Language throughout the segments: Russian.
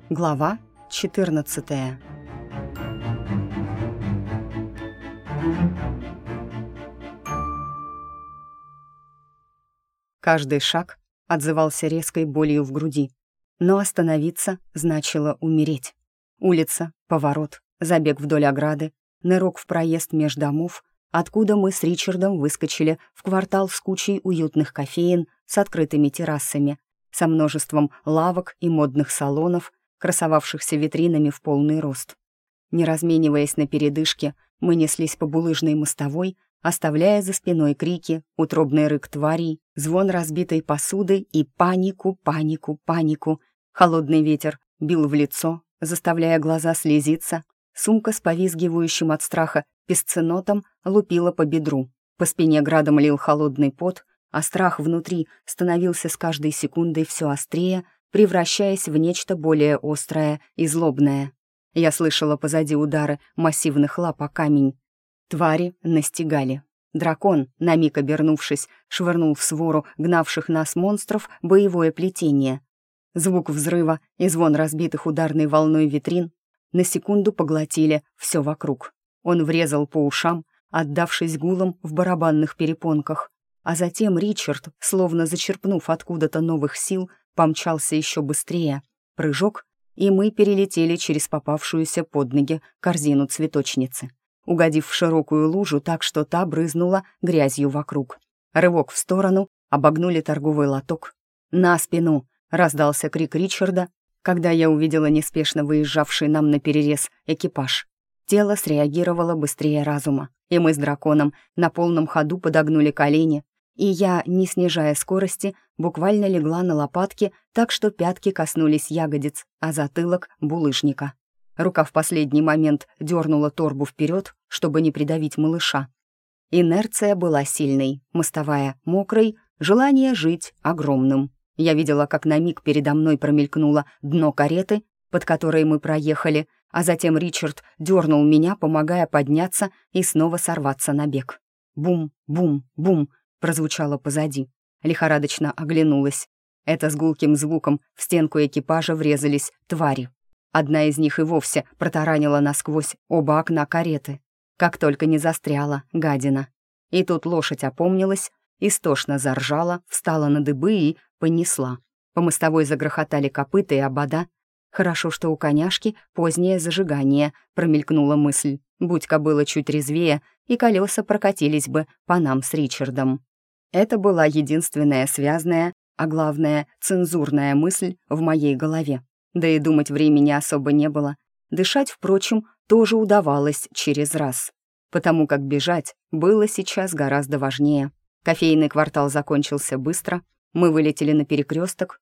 Глава 14. Каждый шаг отзывался резкой болью в груди, но остановиться значило умереть. Улица, поворот, забег вдоль ограды, нырок в проезд меж домов, откуда мы с Ричардом выскочили в квартал с кучей уютных кофеен с открытыми террасами, со множеством лавок и модных салонов, красовавшихся витринами в полный рост. Не размениваясь на передышке, мы неслись по булыжной мостовой, оставляя за спиной крики, утробный рык тварей, звон разбитой посуды и панику. Холодный ветер бил в лицо, заставляя глаза слезиться. Сумка с повизгивающим от страха песценотом лупила по бедру. По спине градом лил холодный пот, а страх внутри становился с каждой секундой все острее, превращаясь в нечто более острое и злобное. Я слышала позади удары массивных лап о камень. Твари настигали. Дракон, на миг обернувшись, швырнул в свору гнавших нас монстров боевое плетение. Звук взрыва и звон разбитых ударной волной витрин на секунду поглотили все вокруг. Он врезал по ушам, отдавшись гулом в барабанных перепонках. А затем Ричард, словно зачерпнув откуда-то новых сил, помчался еще быстрее. Прыжок, и мы перелетели через попавшуюся под ноги корзину цветочницы, угодив в широкую лужу так, что та брызнула грязью вокруг. Рывок в сторону, обогнули торговый лоток. «На спину!» — раздался крик Ричарда, когда я увидела неспешно выезжавший нам наперерез экипаж. Тело среагировало быстрее разума, и мы с драконом на полном ходу подогнули колени, и я, не снижая скорости, буквально легла на лопатки, так что пятки коснулись ягодиц, а затылок — булыжника. Рука в последний момент дернула торбу вперед, чтобы не придавить малыша. Инерция была сильной, мостовая — мокрой, желание жить — огромным. Я видела, как на миг передо мной промелькнуло дно кареты, под которой мы проехали, а затем Ричард дернул меня, помогая подняться и снова сорваться на бег. Бум, бум, бум прозвучало позади. Лихорадочно оглянулась. Это с гулким звуком в стенку экипажа врезались твари. Одна из них и вовсе протаранила насквозь оба окна кареты. Как только не застряла, гадина. И тут лошадь опомнилась, истошно заржала, встала на дыбы и понесла. По мостовой загрохотали копыта и обода. Хорошо, что у коняшки позднее зажигание, промелькнула мысль. Будь кобыла чуть резвее, и колеса прокатились бы по нам с Ричардом. Это была единственная связная, а главное, цензурная мысль в моей голове. Да и думать времени особо не было. Дышать, впрочем, тоже удавалось через раз. Потому как бежать было сейчас гораздо важнее. Кофейный квартал закончился быстро, мы вылетели на перекресток.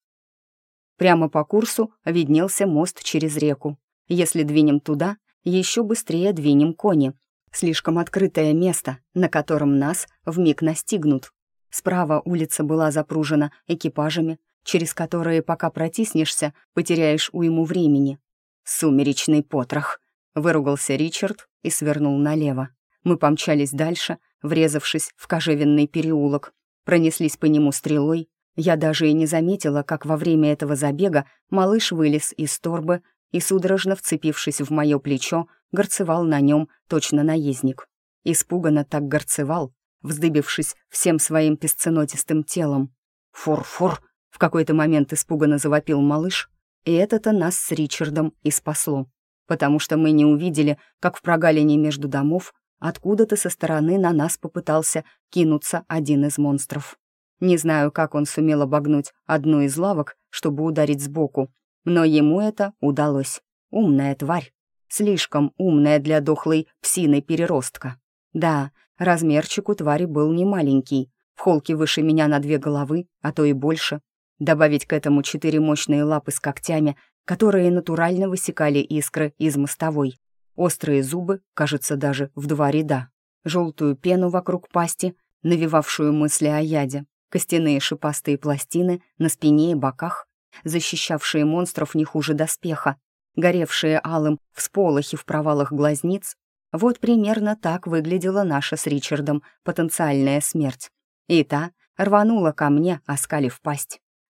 Прямо по курсу виднелся мост через реку. Если двинем туда, еще быстрее двинем кони. Слишком открытое место, на котором нас вмиг настигнут. Справа улица была запружена экипажами, через которые, пока протиснешься, потеряешь уйму времени. «Сумеречный потрох», — выругался Ричард и свернул налево. Мы помчались дальше, врезавшись в кожевенный переулок, пронеслись по нему стрелой. Я даже и не заметила, как во время этого забега малыш вылез из торбы и, судорожно вцепившись в мое плечо, горцевал на нем точно наездник. Испуганно так горцевал, вздыбившись всем своим песценотистым телом. «Фур-фур!» — в какой-то момент испуганно завопил малыш, и это-то нас с Ричардом и спасло, потому что мы не увидели, как в прогалине между домов откуда-то со стороны на нас попытался кинуться один из монстров. Не знаю, как он сумел обогнуть одну из лавок, чтобы ударить сбоку, но ему это удалось. Умная тварь. Слишком умная для дохлой псины-переростка. Да, размерчик у твари был немаленький, в холке выше меня на 2 головы, а то и больше. Добавить к этому 4 мощные лапы с когтями, которые натурально высекали искры из мостовой. Острые зубы, кажется, даже в 2 ряда. Желтую пену вокруг пасти, навевавшую мысли о яде. Костяные шипастые пластины на спине и боках, защищавшие монстров не хуже доспеха, горевшие алым всполохи в провалах глазниц. Вот примерно так выглядела наша с Ричардом потенциальная смерть. И та рванула ко мне, оскалив пасть.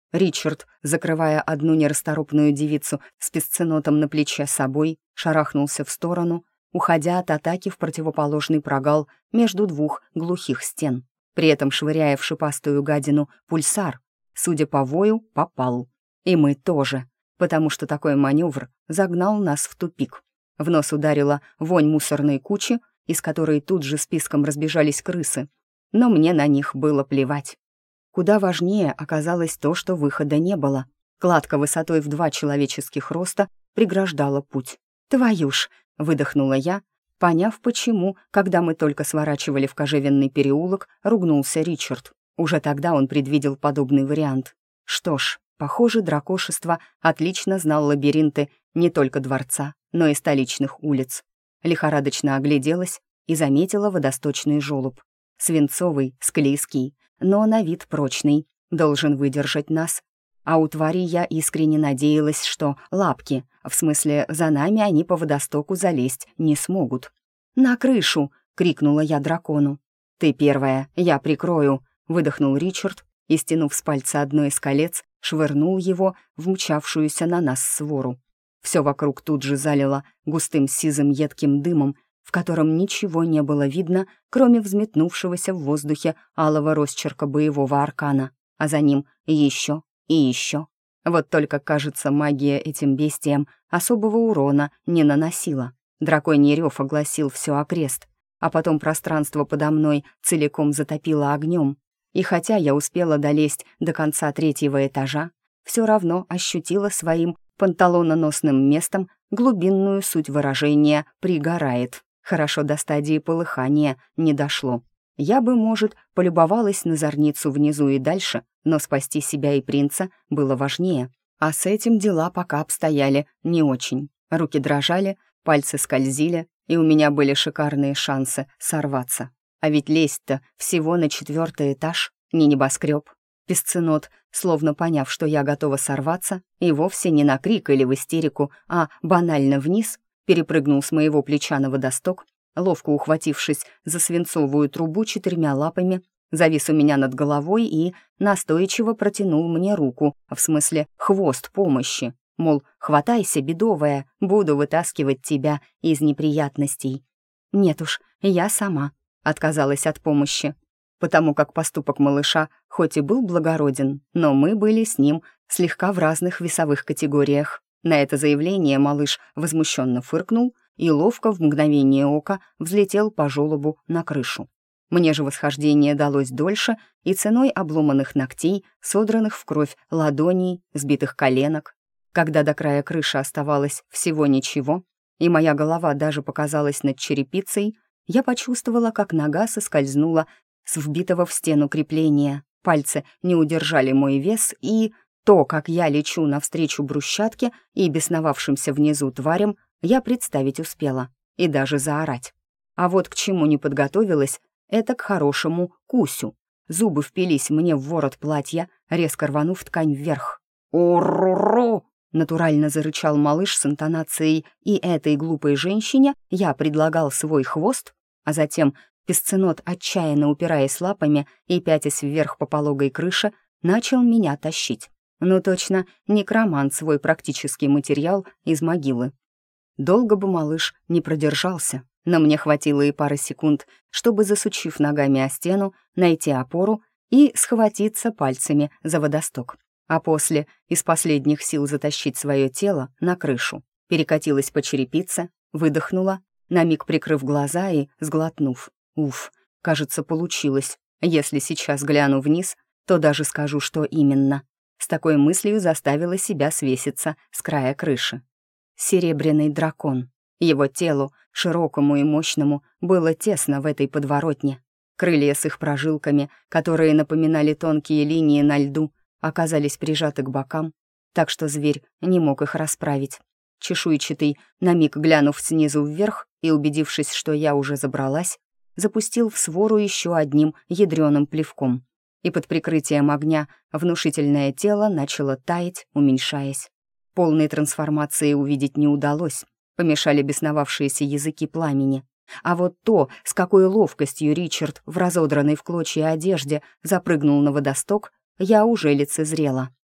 Ричард, закрывая одну нерасторопную девицу с песценотом на плече собой, шарахнулся в сторону, уходя от атаки в противоположный прогал между двух глухих стен, при этом швыряя в шипастую гадину пульсар. Судя по вою, попал. И мы тоже, потому что такой маневр загнал нас в тупик. В нос ударила вонь мусорной кучи, из которой тут же списком разбежались крысы. Но мне на них было плевать. Куда важнее оказалось то, что выхода не было. Кладка высотой в 2 человеческих роста преграждала путь. «Твою ж!» — выдохнула я, поняв, почему, когда мы только сворачивали в кожевенный переулок, ругнулся Ричард. Уже тогда он предвидел подобный вариант. Что ж, похоже, дракошество отлично знал лабиринты не только дворца, но и столичных улиц. Лихорадочно огляделась и заметила водосточный желоб. Свинцовый, склизкий, но на вид прочный, должен выдержать нас. А у твари я искренне надеялась, что лапки, в смысле, за нами они по водостоку залезть не смогут. «На крышу!» — крикнула я дракону. «Ты первая, я прикрою!» — выдохнул Ричард и, стянув с пальца одно из колец, швырнул его в мчавшуюся на нас свору. Все вокруг тут же залило густым сизым едким дымом, в котором ничего не было видно, кроме взметнувшегося в воздухе алого росчерка боевого аркана, а за ним еще и еще. Вот только, кажется, магия этим бестиям особого урона не наносила. Драконий рев огласил все окрест, а потом пространство подо мной целиком затопило огнем. И хотя я успела долезть до конца 3-го этажа, все равно ощутила своим панталононосным местом глубинную суть выражения «пригорает». Хорошо до стадии полыхания не дошло. Я бы, может, полюбовалась на зорницу внизу и дальше, но спасти себя и принца было важнее. А с этим дела пока обстояли не очень. Руки дрожали, пальцы скользили, и у меня были шикарные шансы сорваться. А ведь лезть-то всего на 4-й этаж, не небоскреб. Песценот, словно поняв, что я готова сорваться, и вовсе не на крик или в истерику, а банально вниз, перепрыгнул с моего плеча на водосток, ловко ухватившись за свинцовую трубу 4 лапами, завис у меня над головой и настойчиво протянул мне руку, в смысле хвост помощи. Мол, хватайся, бедовая, буду вытаскивать тебя из неприятностей. Нет уж, я сама отказалась от помощи, потому как поступок малыша хоть и был благороден, но мы были с ним слегка в разных весовых категориях. На это заявление малыш возмущенно фыркнул и ловко в мгновение ока взлетел по желобу на крышу. Мне же восхождение далось дольше и ценой обломанных ногтей, содранных в кровь ладоней, сбитых коленок. Когда до края крыши оставалось всего ничего, и моя голова даже показалась над черепицей, я почувствовала, как нога соскользнула с вбитого в стену крепления. Пальцы не удержали мой вес, и то, как я лечу навстречу брусчатке и бесновавшимся внизу тварям, я представить успела и даже заорать. А вот к чему не подготовилась, это к хорошему кусю. Зубы впились мне в ворот платья, резко рванув ткань вверх. «Уру-ру!» — натурально зарычал малыш с интонацией, и этой глупой женщине я предлагал свой хвост, а затем песценот, отчаянно упираясь лапами и пятясь вверх по пологой крыше, начал меня тащить. Ну точно, некромант свой практический материал из могилы. Долго бы малыш не продержался, но мне хватило и пары секунд, чтобы, засучив ногами о стену, найти опору и схватиться пальцами за водосток. А после из последних сил затащить свое тело на крышу. Перекатилась по черепице, выдохнула, на миг прикрыв глаза и сглотнув. Уф, кажется, получилось. Если сейчас гляну вниз, то даже скажу, что именно. С такой мыслью заставила себя свеситься с края крыши. Серебряный дракон. Его телу, широкому и мощному, было тесно в этой подворотне. Крылья с их прожилками, которые напоминали тонкие линии на льду, оказались прижаты к бокам, так что зверь не мог их расправить. Чешуйчатый, на миг глянув снизу вверх и убедившись, что я уже забралась, запустил в свору еще одним ядреным плевком. И под прикрытием огня внушительное тело начало таять, уменьшаясь. Полной трансформации увидеть не удалось, помешали бесновавшиеся языки пламени. А вот то, с какой ловкостью Ричард в разодранной в клочья одежде запрыгнул на водосток, я уже лицезрела.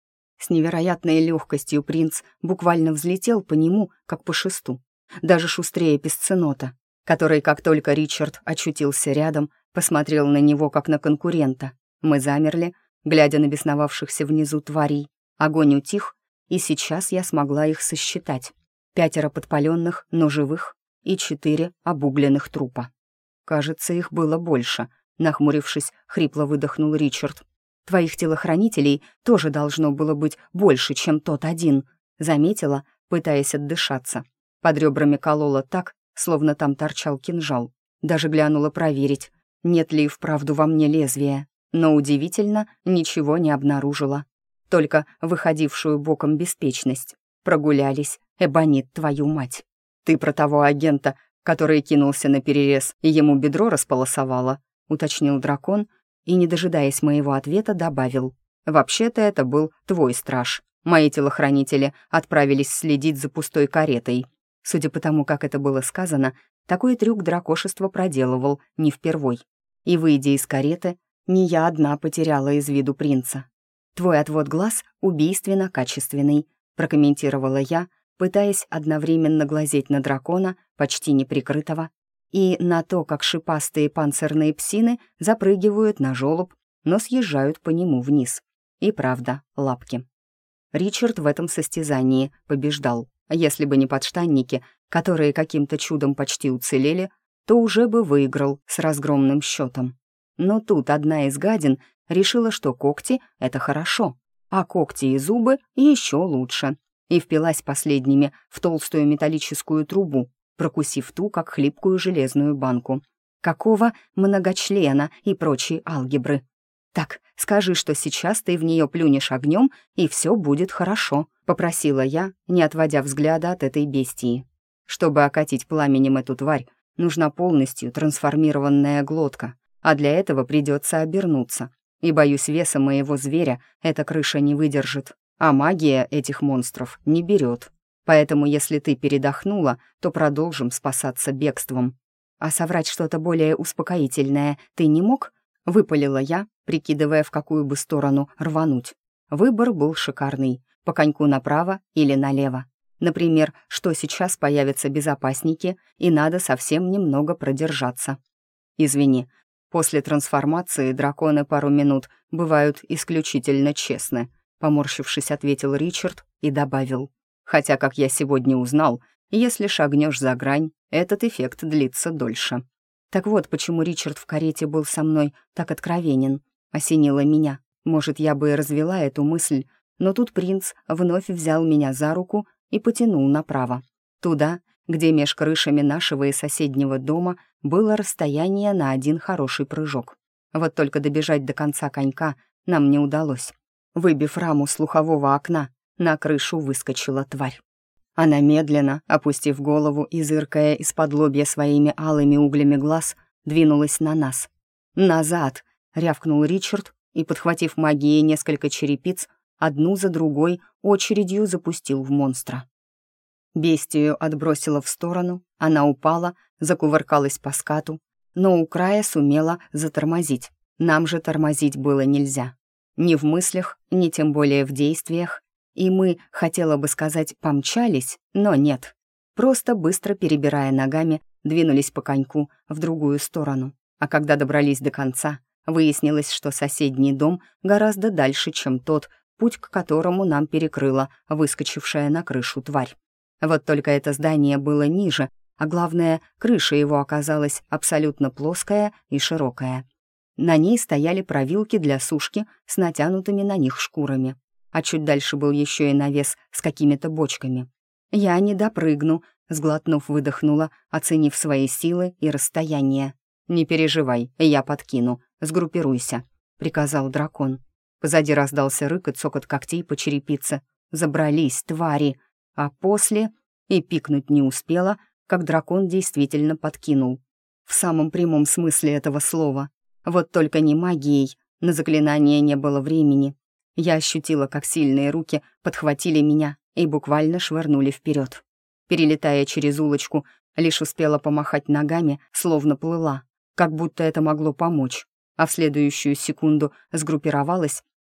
С невероятной легкостью принц буквально взлетел по нему, как по шесту. Даже шустрее песценота, который, как только Ричард очутился рядом, посмотрел на него, как на конкурента. Мы замерли, глядя на бесновавшихся внизу тварей. Огонь утих, и сейчас я смогла их сосчитать. 5 подпаленных, но живых, и 4 обугленных трупа. Кажется, их было больше, нахмурившись, хрипло выдохнул Ричард. «Твоих телохранителей тоже должно было быть больше, чем тот один», заметила, пытаясь отдышаться. Под ребрами колола так, словно там торчал кинжал. Даже глянула проверить, нет ли и вправду во мне лезвия. Но удивительно, ничего не обнаружила. Только выходившую боком беспечность. Прогулялись, эбонит, твою мать. «Ты про того агента, который кинулся на перерез и ему бедро располосовало», уточнил дракон и, не дожидаясь моего ответа, добавил. «Вообще-то это был твой страж. Мои телохранители отправились следить за пустой каретой». Судя по тому, как это было сказано, такой трюк дракошество проделывал не впервой. И, выйдя из кареты, не я одна потеряла из виду принца. «Твой отвод глаз убийственно качественный», прокомментировала я, пытаясь одновременно глазеть на дракона, почти неприкрытого, и на то, как шипастые панцирные псины запрыгивают на жёлоб, но съезжают по нему вниз. И правда, лапки. Ричард в этом состязании побеждал. Если бы не подштанники, которые каким-то чудом почти уцелели, то уже бы выиграл с разгромным счетом. Но тут одна из гадин решила, что когти — это хорошо, а когти и зубы еще лучше, и впилась последними в толстую металлическую трубу, прокусив ту, как хлипкую железную банку. Какого многочлена и прочей алгебры. «Так, скажи, что сейчас ты в нее плюнешь огнем, и все будет хорошо», — попросила я, не отводя взгляда от этой бестии. Чтобы окатить пламенем эту тварь, нужна полностью трансформированная глотка, а для этого придется обернуться. И, боюсь, веса моего зверя эта крыша не выдержит, а магия этих монстров не берет. Поэтому, если ты передохнула, то продолжим спасаться бегством. А соврать что-то более успокоительное ты не мог? Выпалила я, прикидывая, в какую бы сторону рвануть. Выбор был шикарный. По коньку направо или налево. Например, что сейчас появятся безопасники, и надо совсем немного продержаться. Извини, после трансформации драконы пару минут бывают исключительно честны, поморщившись, ответил Ричард и добавил. Хотя, как я сегодня узнал, если шагнешь за грань, этот эффект длится дольше. Так вот, почему Ричард в карете был со мной так откровенен. Осенило меня. Может, я бы и развела эту мысль, но тут принц вновь взял меня за руку и потянул направо. Туда, где меж крышами нашего и соседнего дома было расстояние на один хороший прыжок. Вот только добежать до конца конька нам не удалось. Выбив раму слухового окна, на крышу выскочила тварь. Она медленно, опустив голову и зыркая из-под лобья своими алыми углями глаз, двинулась на нас. «Назад!» — рявкнул Ричард и, подхватив магией несколько черепиц, одну за другой очередью запустил в монстра. Бестию отбросила в сторону, она упала, закувыркалась по скату, но у края сумела затормозить. Нам же тормозить было нельзя. Ни в мыслях, ни тем более в действиях. И мы, хотела бы сказать, помчались, но нет. Просто быстро перебирая ногами, двинулись по коньку в другую сторону. А когда добрались до конца, выяснилось, что соседний дом гораздо дальше, чем тот, путь к которому нам перекрыла выскочившая на крышу тварь. Вот только это здание было ниже, а главное, крыша его оказалась абсолютно плоская и широкая. На ней стояли провилки для сушки с натянутыми на них шкурами. А чуть дальше был еще и навес с какими-то бочками. «Я не допрыгну», — сглотнув, выдохнула, оценив свои силы и расстояние. «Не переживай, я подкину, сгруппируйся», — приказал дракон. Позади раздался рык и цокот когтей по черепице. «Забрались, твари!» А после и пикнуть не успела, как дракон действительно подкинул. В самом прямом смысле этого слова. Вот только не магией, на заклинание не было времени. Я ощутила, как сильные руки подхватили меня и буквально швырнули вперед. Перелетая через улочку, лишь успела помахать ногами, словно плыла, как будто это могло помочь, а в следующую секунду сгруппировалась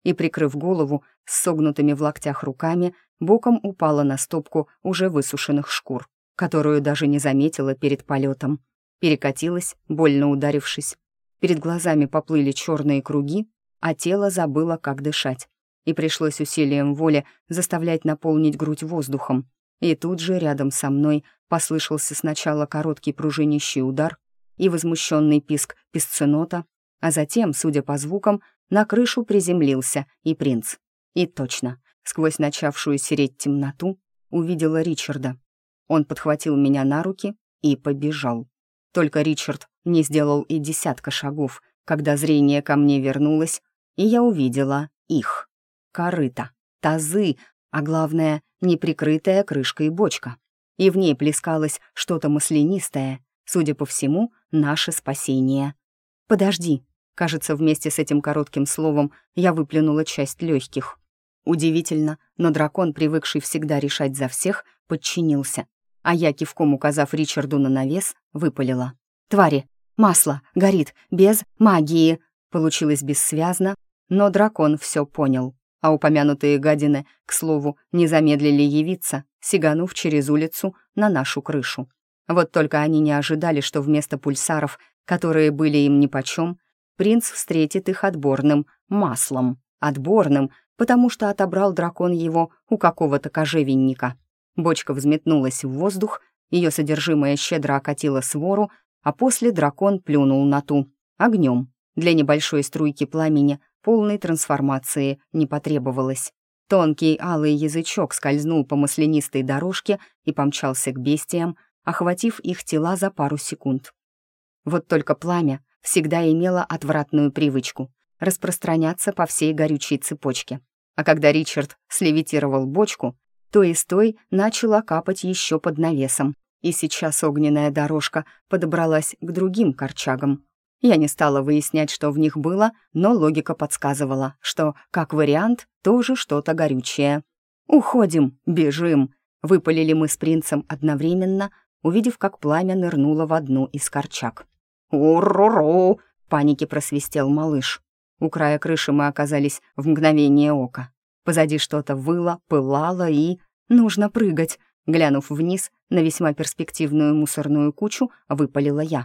и, прикрыв голову с согнутыми в локтях руками, боком упала на стопку уже высушенных шкур, которую даже не заметила перед полетом. Перекатилась, больно ударившись. Перед глазами поплыли черные круги, а тело забыло, как дышать. И пришлось усилием воли заставлять наполнить грудь воздухом. И тут же рядом со мной послышался сначала короткий пружинищий удар и возмущенный писк песценота, а затем, судя по звукам, на крышу приземлился и принц. И точно, сквозь начавшую сереть темноту, увидела Ричарда. Он подхватил меня на руки и побежал. Только Ричард не сделал и десятка шагов, когда зрение ко мне вернулось, и я увидела их. Корыто, тазы, а главное, неприкрытая крышкой бочка. И в ней плескалось что-то маслянистое, судя по всему, наше спасение. «Подожди», кажется, вместе с этим коротким словом я выплюнула часть легких. Удивительно, но дракон, привыкший всегда решать за всех, подчинился, а я, кивком указав Ричарду на навес, выпалила. «Твари, масло горит без магии!» Получилось бессвязно, но дракон все понял, а упомянутые гадины, к слову, не замедлили явиться, сиганув через улицу на нашу крышу. Вот только они не ожидали, что вместо пульсаров, которые были им нипочем, принц встретит их отборным маслом. Отборным, потому что отобрал дракон его у какого-то кожевенника. Бочка взметнулась в воздух, ее содержимое щедро окатило свору, а после дракон плюнул на ту огнем. Для небольшой струйки пламени полной трансформации не потребовалось. Тонкий алый язычок скользнул по маслянистой дорожке и помчался к бестиям, охватив их тела за пару секунд. Вот только пламя всегда имело отвратную привычку распространяться по всей горючей цепочке. А когда Ричард слевитировал бочку, то из той начала капать еще под навесом, и сейчас огненная дорожка подобралась к другим корчагам. Я не стала выяснять, что в них было, но логика подсказывала, что, как вариант, тоже что-то горючее. «Уходим, бежим!» — выпалили мы с принцем одновременно, увидев, как пламя нырнуло в одну из корчаг. «Ур-ру-ру!» — в панике просвистел малыш. У края крыши мы оказались в мгновение ока. Позади что-то выло, пылало и... «Нужно прыгать!» Глянув вниз на весьма перспективную мусорную кучу, выпалила я.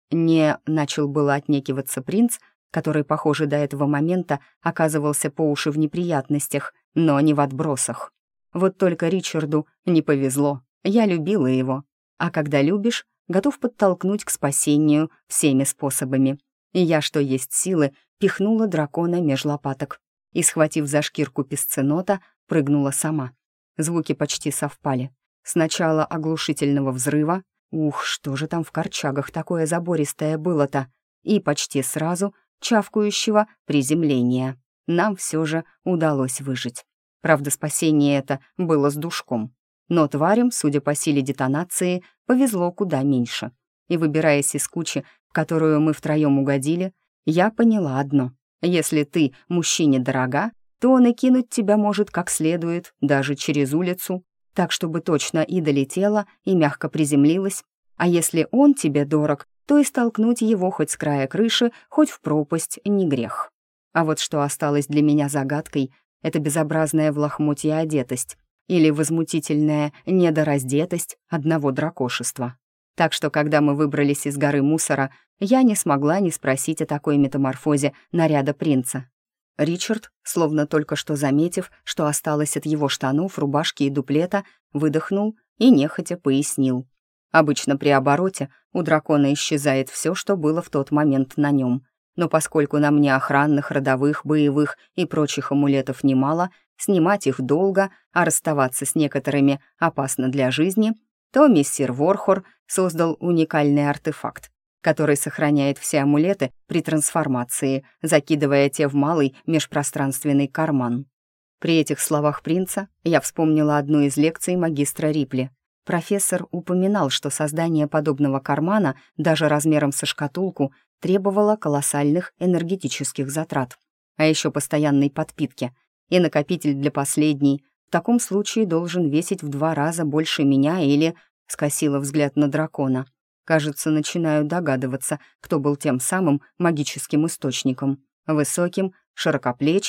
Не начал было отнекиваться принц, который, похоже, до этого момента оказывался по уши в неприятностях, но не в отбросах. Вот только Ричарду не повезло, я любила его. А когда любишь, готов подтолкнуть к спасению всеми способами. И я, что есть силы, пихнула дракона меж лопаток и, схватив за шкирку песценота, прыгнула сама. Звуки почти совпали. Сначала оглушительного взрыва, ух, что же там в корчагах такое забористое было-то, и почти сразу чавкающего приземления. Нам все же удалось выжить. Правда, спасение это было с душком. Но тварям, судя по силе детонации, повезло куда меньше. И, выбираясь из кучи, в которую мы втроем угодили, я поняла одно. Если ты мужчине дорога, то он и кинуть тебя может как следует, даже через улицу, так, чтобы точно и долетела, и мягко приземлилась. А если он тебе дорог, то и столкнуть его хоть с края крыши, хоть в пропасть не грех. А вот что осталось для меня загадкой, это безобразная в лохмотье одетость или возмутительная недораздетость одного дракошества. Так что, когда мы выбрались из горы мусора, я не смогла не спросить о такой метаморфозе наряда принца. Ричард, словно только что заметив, что осталось от его штанов, рубашки и дуплета, выдохнул и нехотя пояснил. Обычно при обороте у дракона исчезает все, что было в тот момент на нем. Но поскольку на мне охранных, родовых, боевых и прочих амулетов немало, снимать их долго, а расставаться с некоторыми опасно для жизни, то мессир Ворхор создал уникальный артефакт, который сохраняет все амулеты при трансформации, закидывая те в малый межпространственный карман. При этих словах принца я вспомнила одну из лекций магистра Рипли. Профессор упоминал, что создание подобного кармана, даже размером со шкатулку, требовало колоссальных энергетических затрат, а еще постоянной подпитки, и накопитель для последней в таком случае должен весить в 2 раза больше меня или... Скосила взгляд на дракона. Кажется, начинаю догадываться, кто был тем самым магическим источником. Высоким, широкоплечим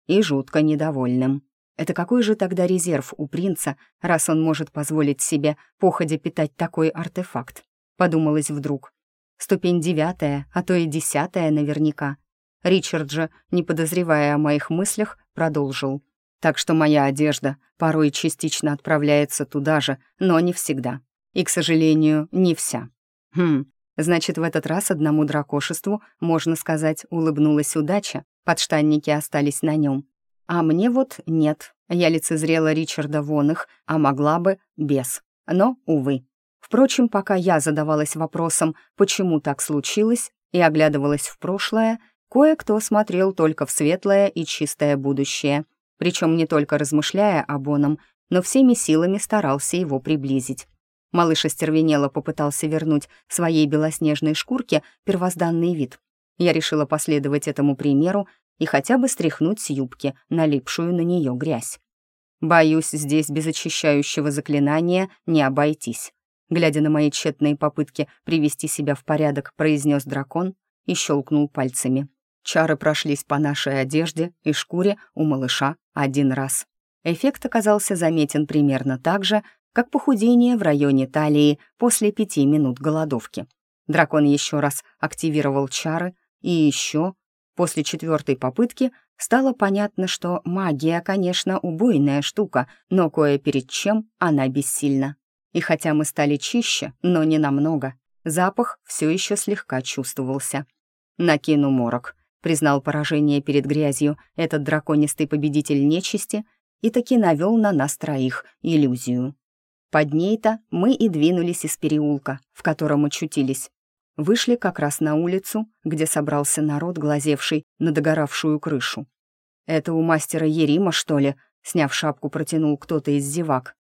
и жутко недовольным. Это какой же тогда резерв у принца, раз он может позволить себе походя питать такой артефакт? Подумалось вдруг. Ступень 9, а то и 10 наверняка. Ричард же, не подозревая о моих мыслях, продолжил. Так что моя одежда порой частично отправляется туда же, но не всегда. И, к сожалению, не вся. Значит, в этот раз одному дракошеству, можно сказать, улыбнулась удача, подштанники остались на нем. А мне вот нет. Я лицезрела Ричарда вон их, а могла бы без. Но, увы. Впрочем, пока я задавалась вопросом, почему так случилось, и оглядывалась в прошлое, кое-кто смотрел только в светлое и чистое будущее, причем не только размышляя об оном, но всеми силами старался его приблизить. Малыш остервенело попытался вернуть своей белоснежной шкурке первозданный вид. Я решила последовать этому примеру и хотя бы стряхнуть с юбки налипшую на нее грязь. Боюсь, здесь без очищающего заклинания не обойтись. Глядя на мои тщетные попытки привести себя в порядок, произнес дракон и щелкнул пальцами. Чары прошлись по нашей одежде и шкуре у малыша один раз. Эффект оказался заметен примерно так же, как похудение в районе талии после 5 минут голодовки. Дракон еще раз активировал чары, и еще, после 4-й попытки, стало понятно, что магия, конечно, убойная штука, но кое перед чем она бессильна. И хотя мы стали чище, но не намного, запах все еще слегка чувствовался. «Накину морок», — признал поражение перед грязью этот драконистый победитель нечисти и таки навел на нас троих иллюзию. Под ней-то мы и двинулись из переулка, в котором очутились. Вышли как раз на улицу, где собрался народ, глазевший на догоравшую крышу. «Это у мастера Ерима, что ли?» — сняв шапку, протянул кто-то из зевак.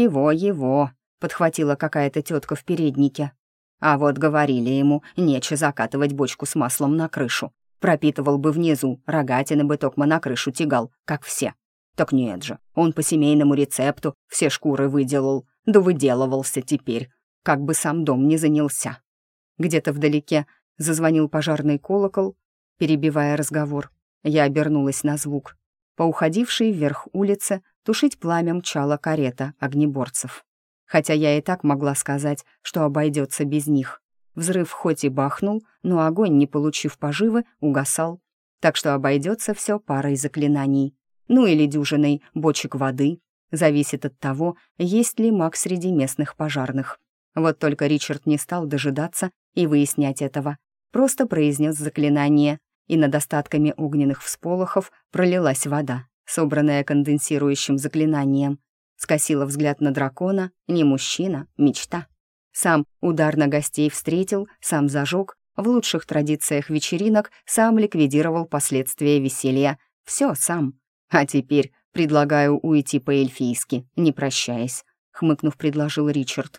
«Его!» — подхватила какая-то тетка в переднике. А вот говорили ему, нече закатывать бочку с маслом на крышу. Пропитывал бы внизу, рогатины бы токмо на крышу тягал, как все. Так нет же, он по семейному рецепту все шкуры выделал, да выделывался теперь, как бы сам дом не занялся. Где-то вдалеке зазвонил пожарный колокол, перебивая разговор. Я обернулась на звук. По уходившей вверх улице тушить пламя мчала карета огнеборцев. Хотя я и так могла сказать, что обойдется без них. Взрыв хоть и бахнул, но огонь, не получив поживы, угасал. Так что обойдется все парой заклинаний. Ну или дюжиной бочек воды. Зависит от того, есть ли маг среди местных пожарных. Вот только Ричард не стал дожидаться и выяснять этого. Просто произнес заклинание, и над остатками огненных всполохов пролилась вода, собранная конденсирующим заклинанием. Скосила взгляд на дракона, не мужчина, мечта. Сам удар на гостей встретил, сам зажег, в лучших традициях вечеринок сам ликвидировал последствия веселья. Все сам. А теперь предлагаю уйти по-эльфийски, не прощаясь, хмыкнув, предложил Ричард.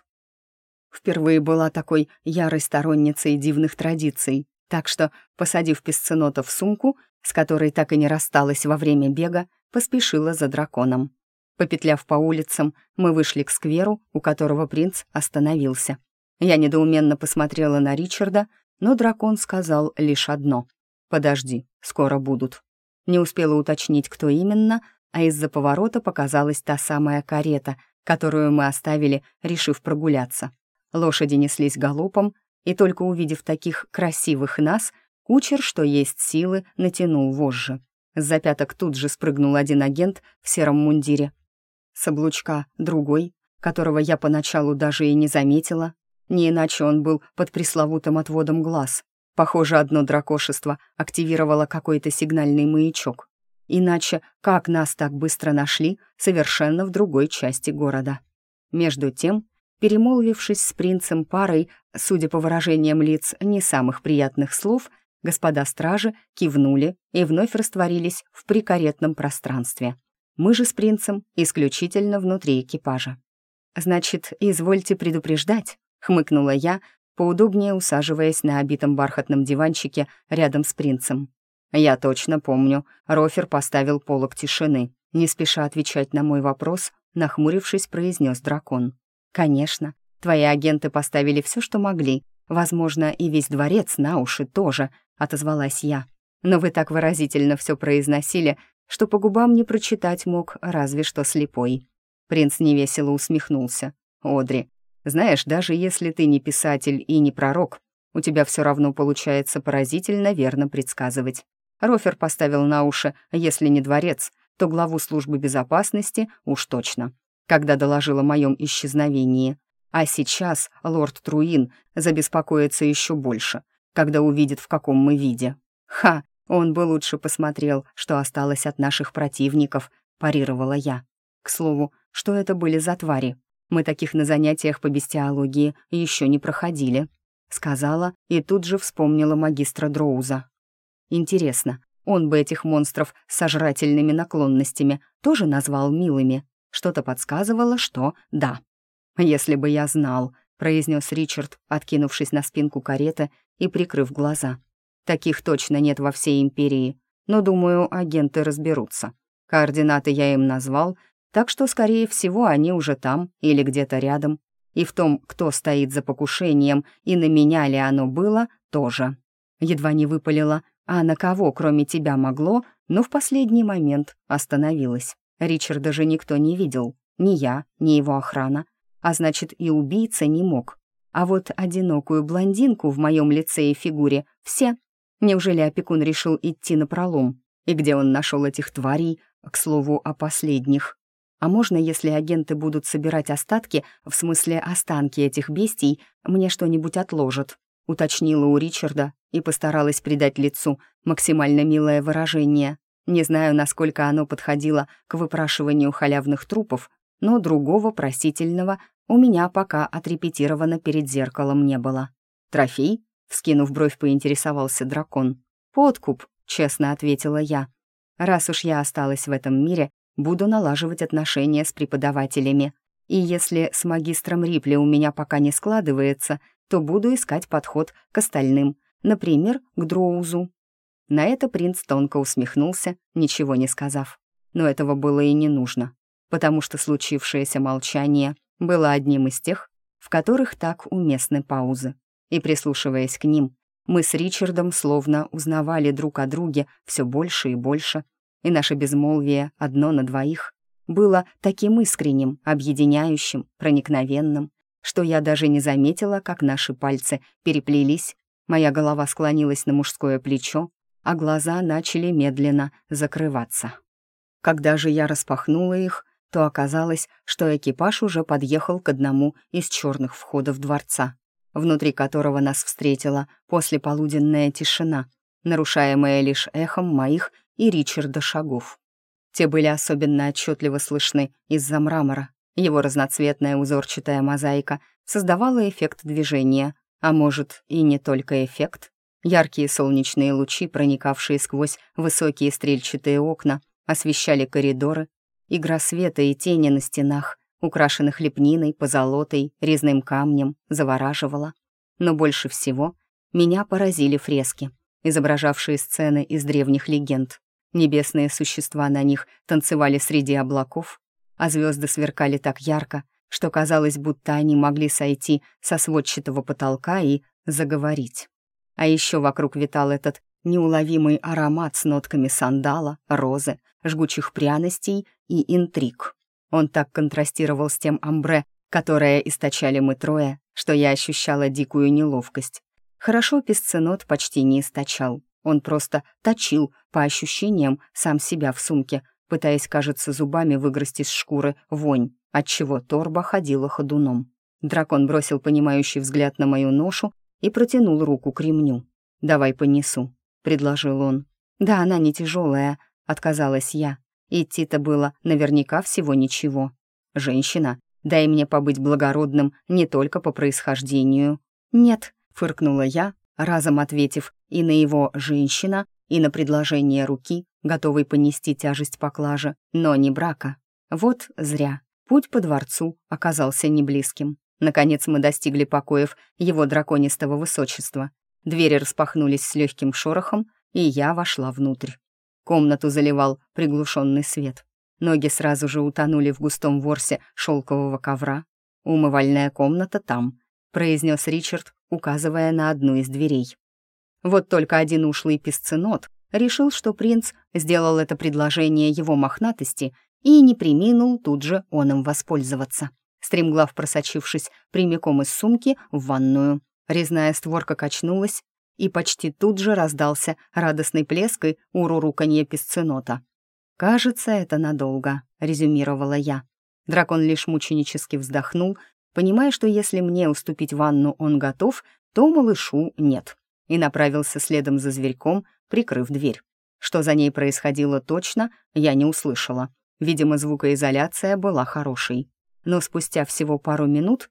Впервые была такой ярой сторонницей дивных традиций, так что, посадив песценота в сумку, с которой так и не рассталась во время бега, поспешила за драконом. Попетляв по улицам, мы вышли к скверу, у которого принц остановился. Я недоуменно посмотрела на Ричарда, но дракон сказал лишь одно: «Подожди, скоро будут». Не успела уточнить, кто именно, а из-за поворота показалась та самая карета, которую мы оставили, решив прогуляться. Лошади неслись галопом, и только увидев таких красивых нас, кучер, что есть силы, натянул вожжи. С запяток тут же спрыгнул один агент в сером мундире. С облучка другой, которого я поначалу даже и не заметила, не иначе он был под пресловутым отводом глаз. Похоже, одно дракошество активировало какой-то сигнальный маячок. Иначе как нас так быстро нашли совершенно в другой части города? Между тем, перемолвившись с принцем парой, судя по выражениям лиц, не самых приятных слов, господа стражи кивнули и вновь растворились в прикаретном пространстве. Мы же с принцем исключительно внутри экипажа. «Значит, извольте предупреждать», — хмыкнула я, поудобнее усаживаясь на обитом бархатном диванчике рядом с принцем. «Я точно помню, Рофер поставил полог тишины», — не спеша отвечать на мой вопрос, нахмурившись, произнес дракон. «Конечно, твои агенты поставили все, что могли, возможно, и весь дворец на уши тоже», — отозвалась я. «Но вы так выразительно все произносили, что по губам не прочитать мог разве что слепой. Принц невесело усмехнулся. «Одри, знаешь, даже если ты не писатель и не пророк, у тебя все равно получается поразительно верно предсказывать. Рофер поставил на уши, если не дворец, то главу службы безопасности уж точно, когда доложил о моем исчезновении. А сейчас лорд Труин забеспокоится еще больше, когда увидит, в каком мы виде. Ха, он бы лучше посмотрел, что осталось от наших противников», — парировала я. К слову, что это были за твари? Мы таких на занятиях по бестиологии еще не проходили, сказала и тут же вспомнила магистра Дроуза. Интересно, он бы этих монстров с сожрательными наклонностями тоже назвал милыми? Что-то подсказывало, что да. «Если бы я знал», — произнес Ричард, откинувшись на спинку кареты и прикрыв глаза. «Таких точно нет во всей империи, но, думаю, агенты разберутся. Координаты я им назвал, так что, скорее всего, они уже там или где-то рядом. И в том, кто стоит за покушением и на меня ли оно было, тоже». Едва не выпалила, а на кого, кроме тебя, могло, но в последний момент остановилась. Ричарда же никто не видел, ни я, ни его охрана, а значит, и убийца не мог. А вот одинокую блондинку в моем лице и фигуре все. Неужели опекун решил идти напролом? И где он нашел этих тварей, к слову, о последних? А можно, если агенты будут собирать остатки, в смысле останки этих бестий, мне что-нибудь отложат? Уточнила у Ричарда и постаралась придать лицу максимально милое выражение. Не знаю, насколько оно подходило к выпрашиванию халявных трупов, но другого просительного у меня пока отрепетировано перед зеркалом не было. «Трофей?» — вскинув бровь, поинтересовался дракон. «Подкуп», — честно ответила я. «Раз уж я осталась в этом мире, буду налаживать отношения с преподавателями. И если с магистром Рипли у меня пока не складывается, то буду искать подход к остальным, например, к Дроузу». На это принц тонко усмехнулся, ничего не сказав. Но этого было и не нужно, потому что случившееся молчание было одним из тех, в которых так уместны паузы. И прислушиваясь к ним, мы с Ричардом словно узнавали друг о друге все больше и больше, и наше безмолвие одно на двоих было таким искренним, объединяющим, проникновенным, что я даже не заметила, как наши пальцы переплелись, моя голова склонилась на мужское плечо, а глаза начали медленно закрываться. Когда же я распахнула их, то оказалось, что экипаж уже подъехал к одному из черных входов дворца, внутри которого нас встретила послеполуденная тишина, нарушаемая лишь эхом моих и Ричарда шагов. Те были особенно отчетливо слышны из-за мрамора. Его разноцветная узорчатая мозаика создавала эффект движения, а может, и не только эффект. Яркие солнечные лучи, проникавшие сквозь высокие стрельчатые окна, освещали коридоры. Игра света и тени на стенах, украшенных лепниной, позолотой, резным камнем, завораживала. Но больше всего меня поразили фрески, изображавшие сцены из древних легенд. Небесные существа на них танцевали среди облаков, а звезды сверкали так ярко, что казалось, будто они могли сойти со сводчатого потолка и заговорить. А еще вокруг витал этот неуловимый аромат с нотками сандала, розы, жгучих пряностей и интриг. Он так контрастировал с тем амбре, которое источали мы трое, что я ощущала дикую неловкость. Хорошо песценот почти не источал. Он просто точил, по ощущениям, сам себя в сумке, пытаясь, кажется, зубами выгрызть из шкуры вонь, отчего торба ходила ходуном. Дракон бросил понимающий взгляд на мою ношу и протянул руку к ремню. «Давай понесу», — предложил он. «Да, она не тяжелая», — отказалась я. Идти-то было наверняка всего ничего. «Женщина, дай мне побыть благородным не только по происхождению». «Нет», — фыркнула я, разом ответив и на его «женщина», и на предложение руки, готовой понести тяжесть поклажи, но не брака. Вот зря. Путь по дворцу оказался неблизким. Наконец мы достигли покоев его драконистого высочества. Двери распахнулись с легким шорохом, и я вошла внутрь. Комнату заливал приглушенный свет. Ноги сразу же утонули в густом ворсе шелкового ковра. «Умывальная комната там», — произнес Ричард, указывая на одну из дверей. Вот только один ушлый песценот решил, что принц сделал это предложение его мохнатости и не преминул тут же он им воспользоваться. Стремглав просочившись прямиком из сумки в ванную, резная створка качнулась, и почти тут же раздался радостный плеск и уруруканье песценота. «Кажется, это надолго», — резюмировала я. Дракон лишь мученически вздохнул, понимая, что если мне уступить ванну он готов, то малышу нет, и направился следом за зверьком, прикрыв дверь. Что за ней происходило точно, я не услышала. Видимо, звукоизоляция была хорошей. Но спустя всего пару минут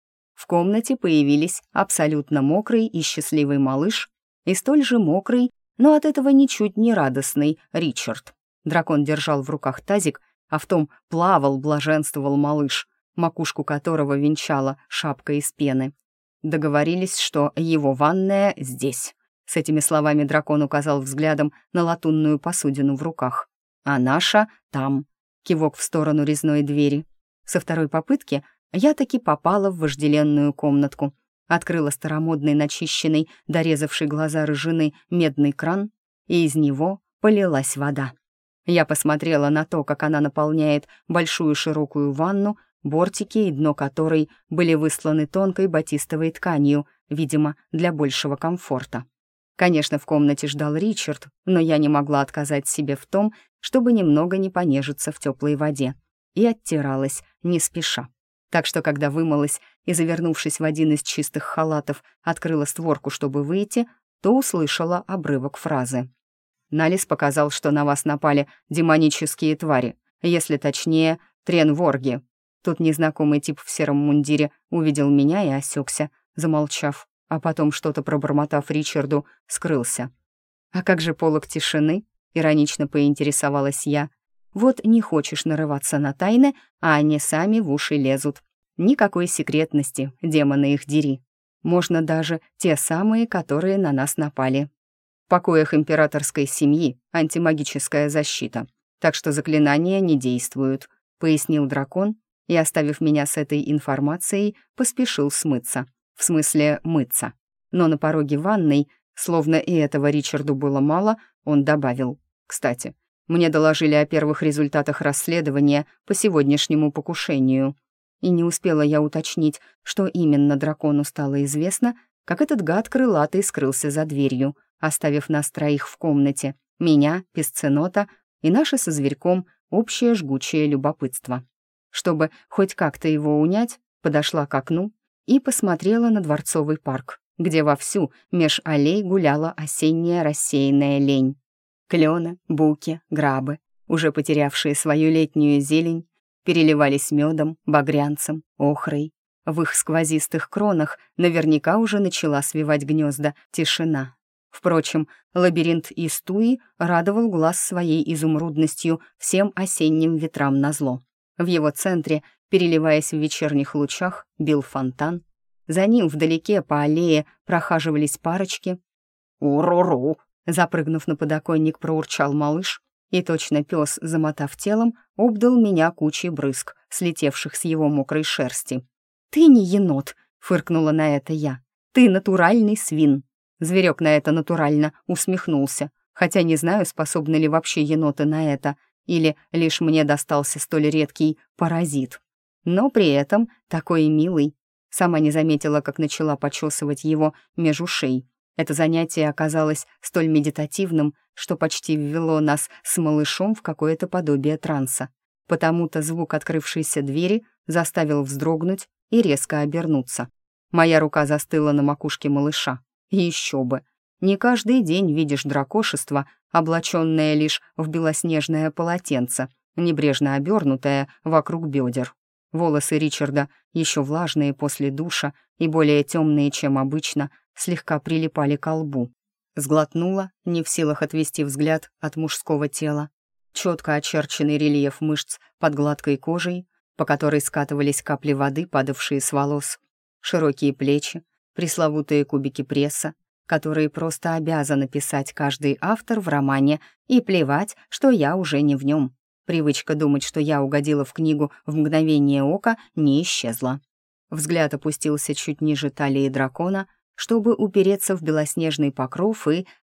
в комнате появились абсолютно мокрый и счастливый малыш и столь же мокрый, но от этого ничуть не радостный Ричард. Дракон держал в руках тазик, а в том плавал, блаженствовал малыш, макушку которого венчала шапка из пены. Договорились, что его ванная здесь. С этими словами дракон указал взглядом на латунную посудину в руках. А наша там. Кивок в сторону резной двери. Со второй попытки я таки попала в вожделенную комнатку. Открыла старомодный, начищенный, дорезавший глаза рыжины медный кран, и из него полилась вода. Я посмотрела на то, как она наполняет большую широкую ванну, бортики и дно которой были высланы тонкой батистовой тканью, видимо, для большего комфорта. Конечно, в комнате ждал Ричард, но я не могла отказать себе в том, чтобы немного не понежиться в теплой воде, и оттиралась не спеша. Так что, когда вымылась и, завернувшись в один из чистых халатов, открыла створку, чтобы выйти, то услышала обрывок фразы. «Налис показал, что на вас напали демонические твари, если точнее, тренворги». Тут незнакомый тип в сером мундире увидел меня и осекся, замолчав, а потом, что-то пробормотав Ричарду, скрылся. «А как же полог тишины?» — иронично поинтересовалась я. «Вот не хочешь нарываться на тайны, а они сами в уши лезут. Никакой секретности, демоны их дери. Можно даже те самые, которые на нас напали. В покоях императорской семьи антимагическая защита, так что заклинания не действуют», — пояснил дракон, и, оставив меня с этой информацией, поспешил смыться. В смысле, мыться. Но на пороге ванной, словно и этого Ричарду было мало, он добавил: «Кстати, мне доложили о первых результатах расследования по сегодняшнему покушению». И не успела я уточнить, что именно дракону стало известно, как этот гад крылатый скрылся за дверью, оставив нас троих в комнате, меня, песценота и наше со зверьком общее жгучее любопытство. Чтобы хоть как-то его унять, подошла к окну и посмотрела на Дворцовый парк, где вовсю меж аллей гуляла осенняя рассеянная лень. Клены, буки, грабы, уже потерявшие свою летнюю зелень, переливались медом, багрянцем, охрой. В их сквозистых кронах наверняка уже начала свивать гнезда тишина. Впрочем, лабиринт из туи радовал глаз своей изумрудностью всем осенним ветрам назло. В его центре, переливаясь в вечерних лучах, бил фонтан. За ним вдалеке по аллее прохаживались парочки. «Уруру!» — запрыгнув на подоконник, проурчал малыш, и точно пес, замотав телом, обдал меня кучей брызг, слетевших с его мокрой шерсти. «Ты не енот!» — фыркнула на это я. «Ты натуральный свин!» Зверек на это натурально усмехнулся, хотя не знаю, способны ли вообще еноты на это, или лишь мне достался столь редкий паразит. Но при этом такой милый. Сама не заметила, как начала почесывать его меж ушей. Это занятие оказалось столь медитативным, что почти ввело нас с малышом в какое-то подобие транса. Потому-то звук открывшейся двери заставил вздрогнуть и резко обернуться. Моя рука застыла на макушке малыша. И еще бы. Не каждый день видишь дракошество, облаченное лишь в белоснежное полотенце, небрежно обернутое вокруг бедер. Волосы Ричарда, еще влажные после душа и более темные, чем обычно, слегка прилипали к лбу. Сглотнула, не в силах отвести взгляд от мужского тела. Четко очерченный рельеф мышц под гладкой кожей, по которой скатывались капли воды, падавшие с волос. Широкие плечи, пресловутые кубики пресса, которые просто обязан писать каждый автор в романе, и плевать, что я уже не в нем. Привычка думать, что я угодила в книгу в мгновение ока, не исчезла. Взгляд опустился чуть ниже талии дракона, чтобы упереться в белоснежный покров и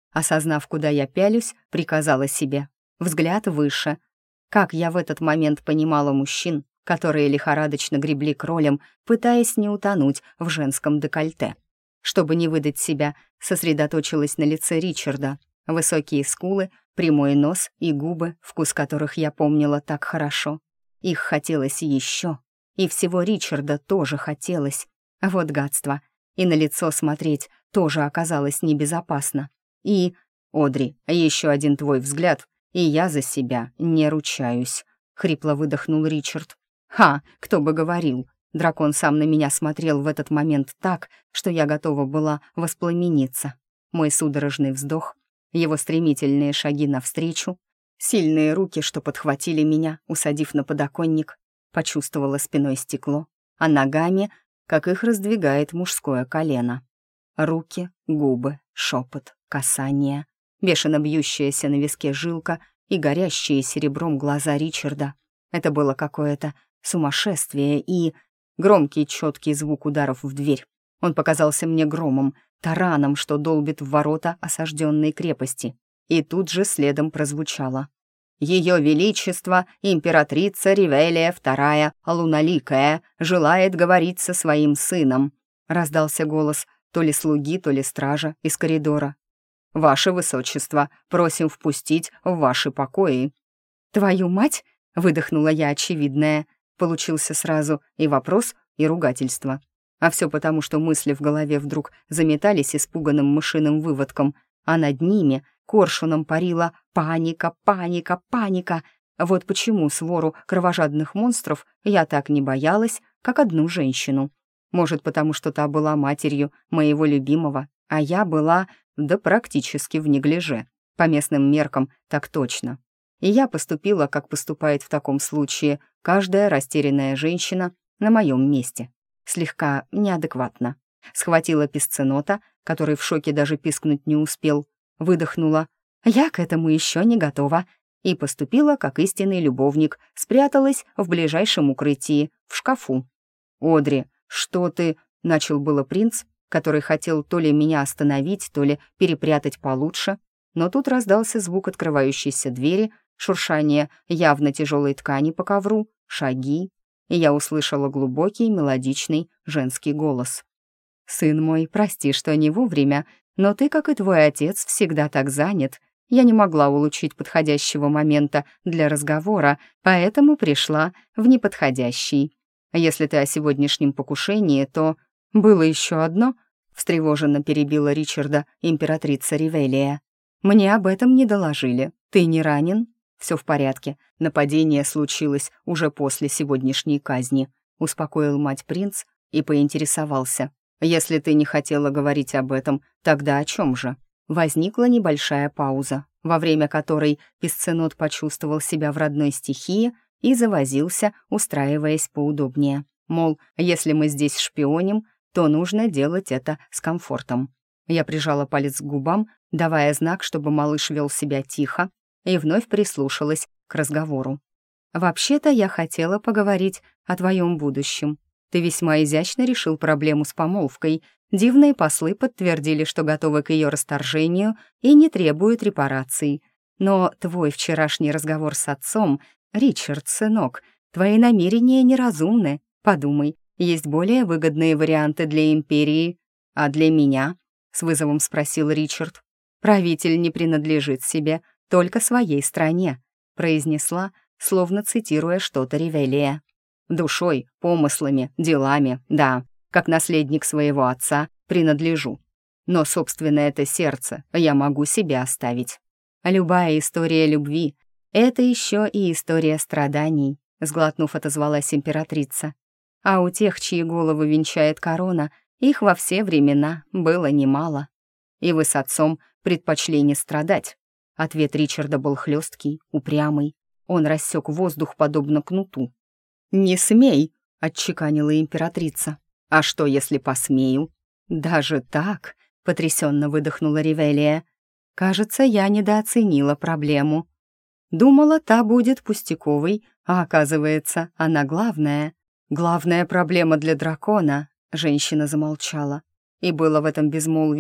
Осознав, куда я пялюсь, приказала себе. Взгляд выше. Как я в этот момент понимала мужчин, которые лихорадочно гребли кролем, пытаясь не утонуть в женском декольте. Чтобы не выдать себя, сосредоточилась на лице Ричарда. Высокие скулы, прямой нос и губы, вкус которых я помнила так хорошо. Их хотелось еще. И всего Ричарда тоже хотелось. Вот гадство. И на лицо смотреть тоже оказалось небезопасно. И... «Одри, еще один твой взгляд, и я за себя не ручаюсь», — хрипло выдохнул Ричард. «Ха, кто бы говорил». Дракон сам на меня смотрел в этот момент так, что я готова была воспламениться. Мой судорожный вздох, его стремительные шаги навстречу, сильные руки, что подхватили меня, усадив на подоконник, почувствовала спиной стекло, а ногами, как их раздвигает мужское колено. Руки, губы, шепот, касание, бешено бьющаяся на виске жилка и горящие серебром глаза Ричарда. Это было какое-то сумасшествие и... Громкий, четкий звук ударов в дверь. Он показался мне громом, тараном, что долбит в ворота осажденной крепости. И тут же следом прозвучало: «Ее Величество, императрица Ривелия II Луналикая, желает говорить со своим сыном», — раздался голос то ли слуги, то ли стража из коридора. «Ваше Высочество, просим впустить в ваши покои». «Твою мать!» — выдохнула я очевидное. Получился сразу и вопрос, и ругательство. А все потому, что мысли в голове вдруг заметались испуганным мышиным выводком, а над ними коршуном парила паника, паника, паника. Вот почему свору кровожадных монстров я так не боялась, как одну женщину. Может, потому что та была матерью моего любимого, а я была, да практически в неглиже. По местным меркам так точно. И я поступила, как поступает в таком случае каждая растерянная женщина на моем месте. Слегка неадекватно. Схватила писценота, который в шоке даже пискнуть не успел, выдохнула «Я к этому еще не готова», и поступила, как истинный любовник, спряталась в ближайшем укрытии, в шкафу. «Одри, что ты...» — начал было принц, который хотел то ли меня остановить, то ли перепрятать получше, но тут раздался звук открывающейся двери, шуршание явно тяжелой ткани по ковру, шаги, и я услышала глубокий мелодичный женский голос. «Сын мой, прости, что не вовремя, но ты, как и твой отец, всегда так занят. Я не могла улучшить подходящего момента для разговора, поэтому пришла в неподходящий. Если ты о сегодняшнем покушении, то было еще одно», — встревоженно перебила Ричарда императрица Ривелия. «Мне об этом не доложили. Ты не ранен?» «Все в порядке. Нападение случилось уже после сегодняшней казни», — успокоил мать принц и поинтересовался. «Если ты не хотела говорить об этом, тогда о чем же?» Возникла небольшая пауза, во время которой писценот почувствовал себя в родной стихии и завозился, устраиваясь поудобнее. Мол, если мы здесь шпионим, то нужно делать это с комфортом. Я прижала палец к губам, давая знак, чтобы малыш вел себя тихо, и вновь прислушалась к разговору. «Вообще-то я хотела поговорить о твоем будущем. Ты весьма изящно решил проблему с помолвкой. Дивные послы подтвердили, что готовы к ее расторжению и не требуют репараций. Но твой вчерашний разговор с отцом, Ричард, сынок, твои намерения неразумны. Подумай, есть более выгодные варианты для империи. А для меня?» — с вызовом спросил Ричард. «Правитель не принадлежит себе, только своей стране», — произнесла, словно цитируя что-то Ривелия. «Душой, помыслами, делами, да, как наследник своего отца принадлежу. Но, собственно, это сердце я могу себе оставить. Любая история любви — это еще и история страданий», — сглотнув, отозвалась императрица. «А у тех, чьи головы венчает корона, их во все времена было немало. И вы с отцом предпочли не страдать». Ответ Ричарда был хлесткий, упрямый. Он рассек воздух подобно кнуту. «Не смей!» — отчеканила императрица. «А что, если посмею?» «Даже так?» — потрясенно выдохнула Ривелия. «Кажется, я недооценила проблему. Думала, та будет пустяковой, а оказывается, она главная. Главная проблема для дракона», — женщина замолчала. И было в этом безмолвии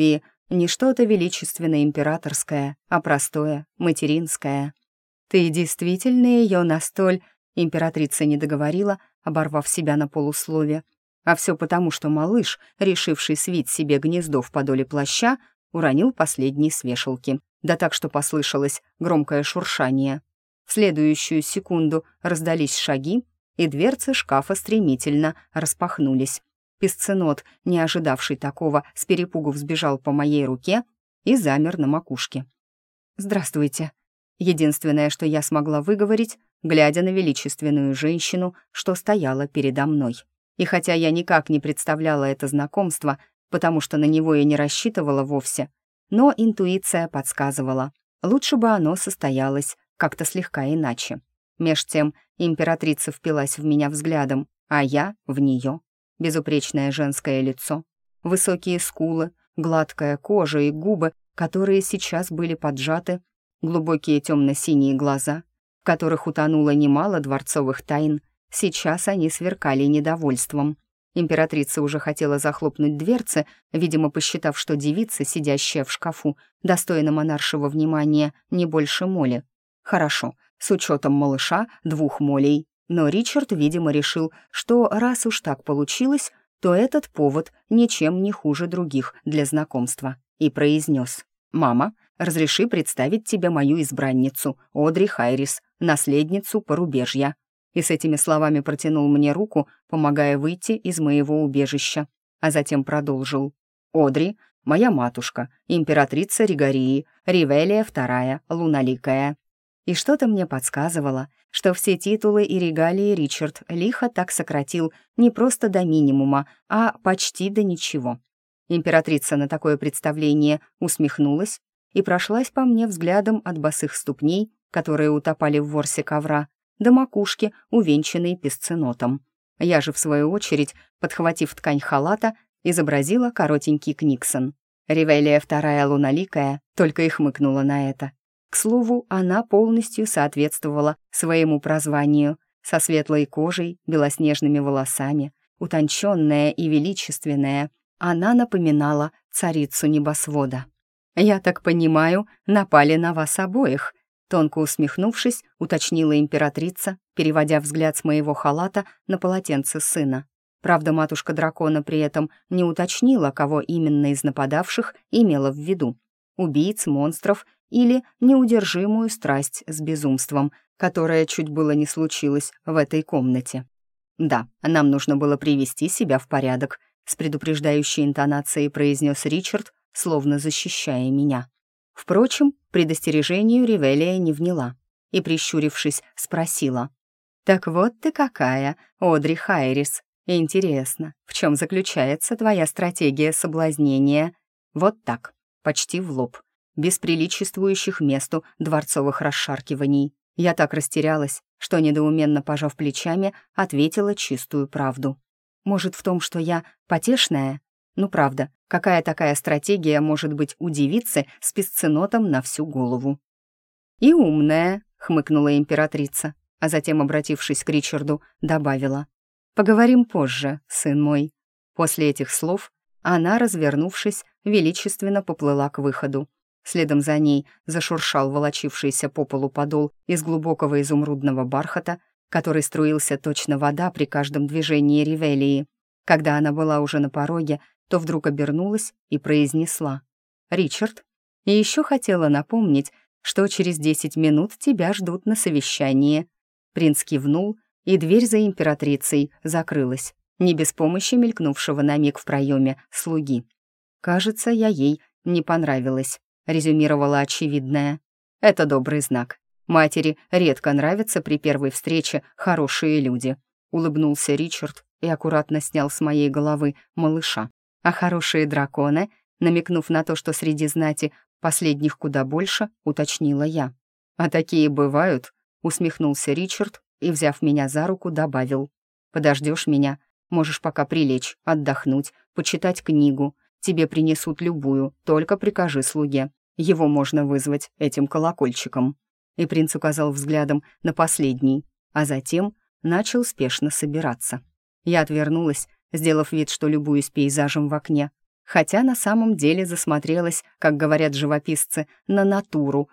Не что-то величественное императорское, а простое, материнское. «Ты действительно ее на столь...» Императрица не договорила, оборвав себя на полуслове. А все потому, что малыш, решивший свить себе гнездо в подоле плаща, уронил последний с вешалки. Да так, что послышалось громкое шуршание. В следующую секунду раздались шаги, и дверцы шкафа стремительно распахнулись. Песценот, не ожидавший такого, с перепугу взбежал по моей руке и замер на макушке. «Здравствуйте». Единственное, что я смогла выговорить, глядя на величественную женщину, что стояла передо мной. И хотя я никак не представляла это знакомство, потому что на него и не рассчитывала вовсе, но интуиция подсказывала. Лучше бы оно состоялось как-то слегка иначе. Меж тем императрица впилась в меня взглядом, а я в нее. Безупречное женское лицо, высокие скулы, гладкая кожа и губы, которые сейчас были поджаты, глубокие темно-синие глаза, в которых утонуло немало дворцовых тайн. Сейчас они сверкали недовольством. Императрица уже хотела захлопнуть дверцы, видимо, посчитав, что девица, сидящая в шкафу, достойна монаршего внимания не больше моли. Хорошо, с учетом малыша, 2 молей. Но Ричард, видимо, решил, что раз уж так получилось, то этот повод ничем не хуже других для знакомства, и произнес: «Мама, разреши представить тебе мою избранницу, Одри Хайрис, наследницу порубежья». И с этими словами протянул мне руку, помогая выйти из моего убежища, а затем продолжил: «Одри, моя матушка, императрица Ригории, Ривелия II, Луналикая». И что-то мне подсказывало, что все титулы и регалии Ричард лихо так сократил не просто до минимума, а почти до ничего. Императрица на такое представление усмехнулась и прошлась по мне взглядом от босых ступней, которые утопали в ворсе ковра, до макушки, увенчанной песценотом. Я же, в свою очередь, подхватив ткань халата, изобразила коротенький книксон. Ривелия II Луналикая только и хмыкнула на это. К слову, она полностью соответствовала своему прозванию, со светлой кожей, белоснежными волосами, утонченная и величественная. Она напоминала царицу небосвода. «Я так понимаю, напали на вас обоих», тонко усмехнувшись, уточнила императрица, переводя взгляд с моего халата на полотенце сына. Правда, матушка дракона при этом не уточнила, кого именно из нападавших имела в виду. Убийц, монстров или неудержимую страсть с безумством, которая чуть было не случилась в этой комнате. «Да, нам нужно было привести себя в порядок», с предупреждающей интонацией произнес Ричард, словно защищая меня. Впрочем, предостережению Ривелия не вняла и, прищурившись, спросила: «Так вот ты какая, Одри Хайрис. Интересно, в чем заключается твоя стратегия соблазнения?» Вот так, почти в лоб, без приличествующих месту дворцовых расшаркиваний. Я так растерялась, что, недоуменно пожав плечами, ответила чистую правду. «Может, в том, что я потешная? Ну, правда, какая такая стратегия может быть у девицы с песценотом на всю голову?» «И умная», — хмыкнула императрица, а затем, обратившись к Ричарду, добавила: «Поговорим позже, сын мой». После этих слов она, развернувшись, величественно поплыла к выходу. Следом за ней зашуршал волочившийся по полу подол из глубокого изумрудного бархата, который струился точно вода при каждом движении Ривелии. Когда она была уже на пороге, то вдруг обернулась и произнесла: «Ричард, и еще хотела напомнить, что через 10 минут тебя ждут на совещании». Принц кивнул, и дверь за императрицей закрылась, не без помощи мелькнувшего на миг в проеме слуги. «Кажется, я ей не понравилась», — резюмировала очевидное. «Это добрый знак. Матери редко нравятся при первой встрече хорошие люди», — улыбнулся Ричард и аккуратно снял с моей головы малыша. «А хорошие драконы», намекнув на то, что среди знати последних куда больше, уточнила я. «А такие бывают», — усмехнулся Ричард и, взяв меня за руку, добавил: «Подождешь меня? Можешь пока прилечь, отдохнуть, почитать книгу. Тебе принесут любую, только прикажи слуге. Его можно вызвать этим колокольчиком». И принц указал взглядом на последний, а затем начал спешно собираться. Я отвернулась, сделав вид, что любуюсь пейзажем в окне, хотя на самом деле засмотрелась, как говорят живописцы, на натуру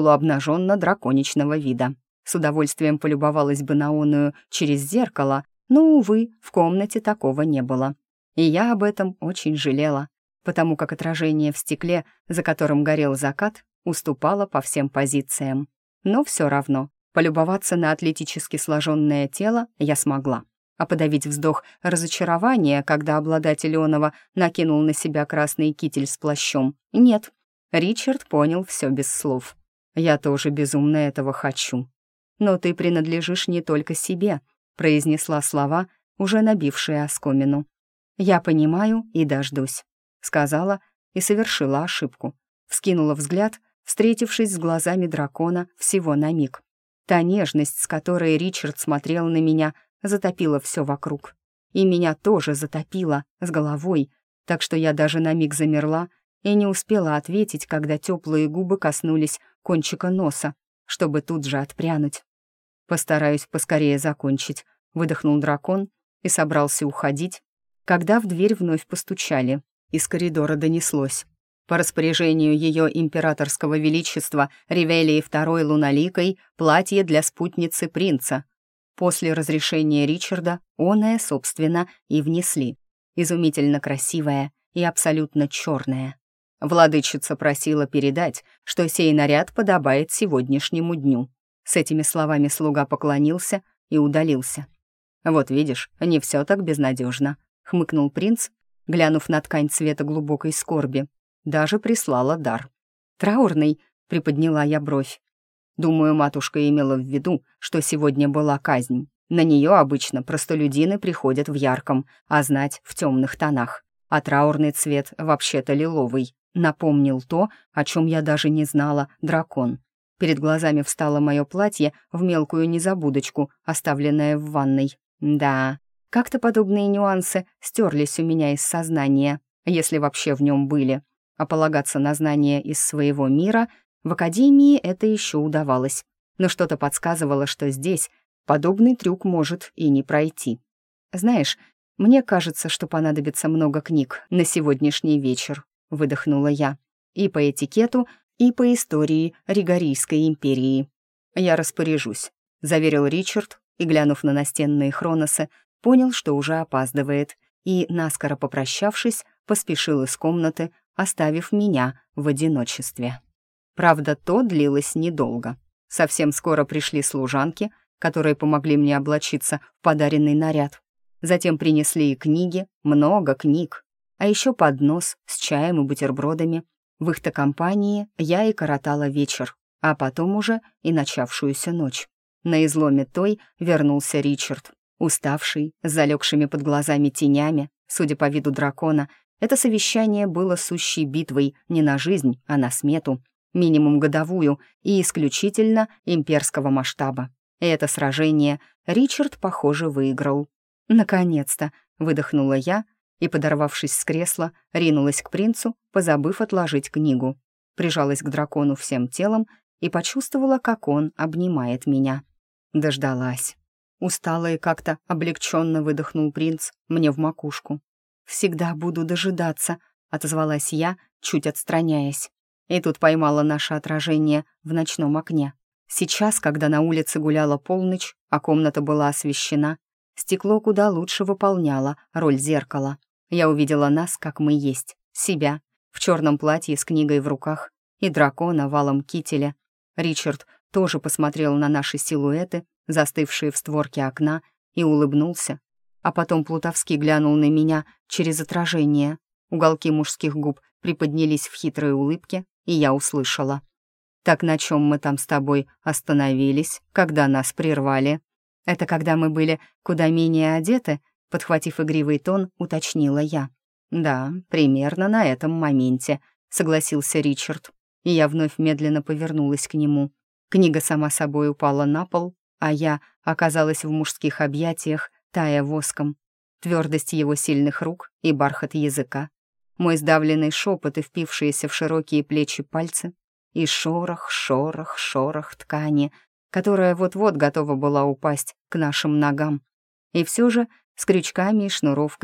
полуобнаженно-драконичного вида. С удовольствием полюбовалась бы на оную через зеркало, но, увы, в комнате такого не было. И я об этом очень жалела, потому как отражение в стекле, за которым горел закат, уступало по всем позициям. Но все равно, полюбоваться на атлетически сложенное тело я смогла. А подавить вздох разочарования, когда обладатель оного накинул на себя красный китель с плащом, нет. Ричард понял все без слов. «Я тоже безумно этого хочу». «Но ты принадлежишь не только себе», — произнесла слова, уже набившие оскомину. «Я понимаю и дождусь», — сказала и совершила ошибку. Вскинула взгляд, встретившись с глазами дракона всего на миг. Та нежность, с которой Ричард смотрел на меня, затопила все вокруг. И меня тоже затопило с головой, так что я даже на миг замерла и не успела ответить, когда теплые губы коснулись кончика носа, чтобы тут же отпрянуть. «Постараюсь поскорее закончить», — выдохнул дракон и собрался уходить, когда в дверь вновь постучали. Из коридора донеслось: по распоряжению ее императорского величества Ревелии II Луналикой платье для спутницы принца. После разрешения Ричарда оное, собственно, и внесли. Изумительно красивое и абсолютно черное. Владычица просила передать, что сей наряд подобает сегодняшнему дню. С этими словами слуга поклонился и удалился. «Вот видишь, не все так безнадежно», — хмыкнул принц, глянув на ткань цвета глубокой скорби. Даже прислала дар. «Траурный», — приподняла я бровь. Думаю, матушка имела в виду, что сегодня была казнь. На нее обычно простолюдины приходят в ярком, а знать в темных тонах. А траурный цвет вообще-то лиловый. Напомнил то, о чем я даже не знала, дракон. Перед глазами встало мое платье в мелкую незабудочку, оставленное в ванной. Да, как-то подобные нюансы стерлись у меня из сознания, если вообще в нем были. А полагаться на знания из своего мира в академии это еще удавалось. Но что-то подсказывало, что здесь подобный трюк может и не пройти. «Знаешь, мне кажется, что понадобится много книг на сегодняшний вечер», — выдохнула я. «И по этикету, и по истории Ригорийской империи». «Я распоряжусь», — заверил Ричард, и, глянув на настенные хроносы, понял, что уже опаздывает, и, наскоро попрощавшись, поспешил из комнаты, оставив меня в одиночестве. Правда, то длилось недолго. Совсем скоро пришли служанки, которые помогли мне облачиться в подаренный наряд. Затем принесли и книги, много книг, а еще поднос с чаем и бутербродами. В их-то компании я и коротала вечер, а потом уже и начавшуюся ночь. На изломе той вернулся Ричард, уставший, с залегшими под глазами тенями. Судя по виду дракона, это совещание было сущей битвой не на жизнь, а на смету, минимум годовую и исключительно имперского масштаба. И это сражение Ричард, похоже, выиграл. «Наконец-то!» — выдохнула я и, подорвавшись с кресла, ринулась к принцу, позабыв отложить книгу. Прижалась к дракону всем телом и почувствовала, как он обнимает меня. Дождалась. Устало и как-то облегченно выдохнул принц мне в макушку. «Всегда буду дожидаться», — отозвалась я, чуть отстраняясь. И тут поймала наше отражение в ночном окне. Сейчас, когда на улице гуляла полночь, а комната была освещена, стекло куда лучше выполняло роль зеркала. Я увидела нас, как мы есть, себя, в черном платье с книгой в руках и дракона в алом кителе. Ричард тоже посмотрел на наши силуэты, застывшие в створке окна, и улыбнулся, а потом плутовски глянул на меня через отражение. Уголки мужских губ приподнялись в хитрой улыбке, и я услышала: «Так на чем мы там с тобой остановились, когда нас прервали?» «Это когда мы были куда менее одеты?» Подхватив игривый тон, уточнила я. «Да, примерно на этом моменте», — согласился Ричард. И я вновь медленно повернулась к нему. Книга сама собой упала на пол, а я оказалась в мужских объятиях, тая воском. Твердость его сильных рук и бархат языка. Мой сдавленный шепот и впившиеся в широкие плечи пальцы. И шорох, шорох, шорох ткани, которая вот-вот готова была упасть к нашим ногам. И все же с крючками и шнуровкой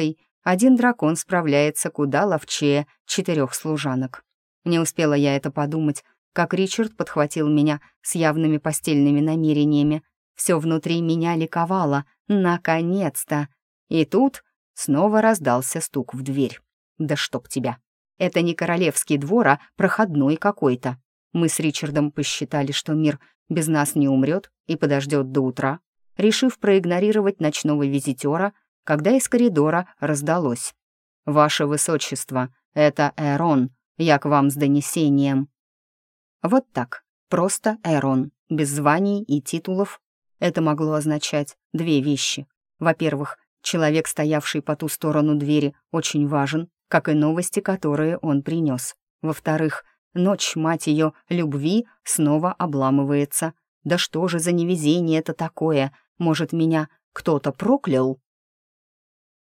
один дракон справляется куда ловчее 4 служанок. Не успела я это подумать, как Ричард подхватил меня с явными постельными намерениями. Все внутри меня ликовало. Наконец-то! И тут снова раздался стук в дверь. Да чтоб тебя! Это не королевский двор, а проходной какой-то. Мы с Ричардом посчитали, что мир без нас не умрет и подождет до утра, решив проигнорировать ночного визитера, когда из коридора раздалось: «Ваше высочество, это Эрон, я к вам с донесением». Вот так, просто Эрон, без званий и титулов. Это могло означать 2 вещи. Во-первых, человек, стоявший по ту сторону двери, очень важен, как и новости, которые он принес. Во-вторых, ночь, мать ее, любви снова обламывается. Да что же за невезение это такое? Может, меня кто-то проклял?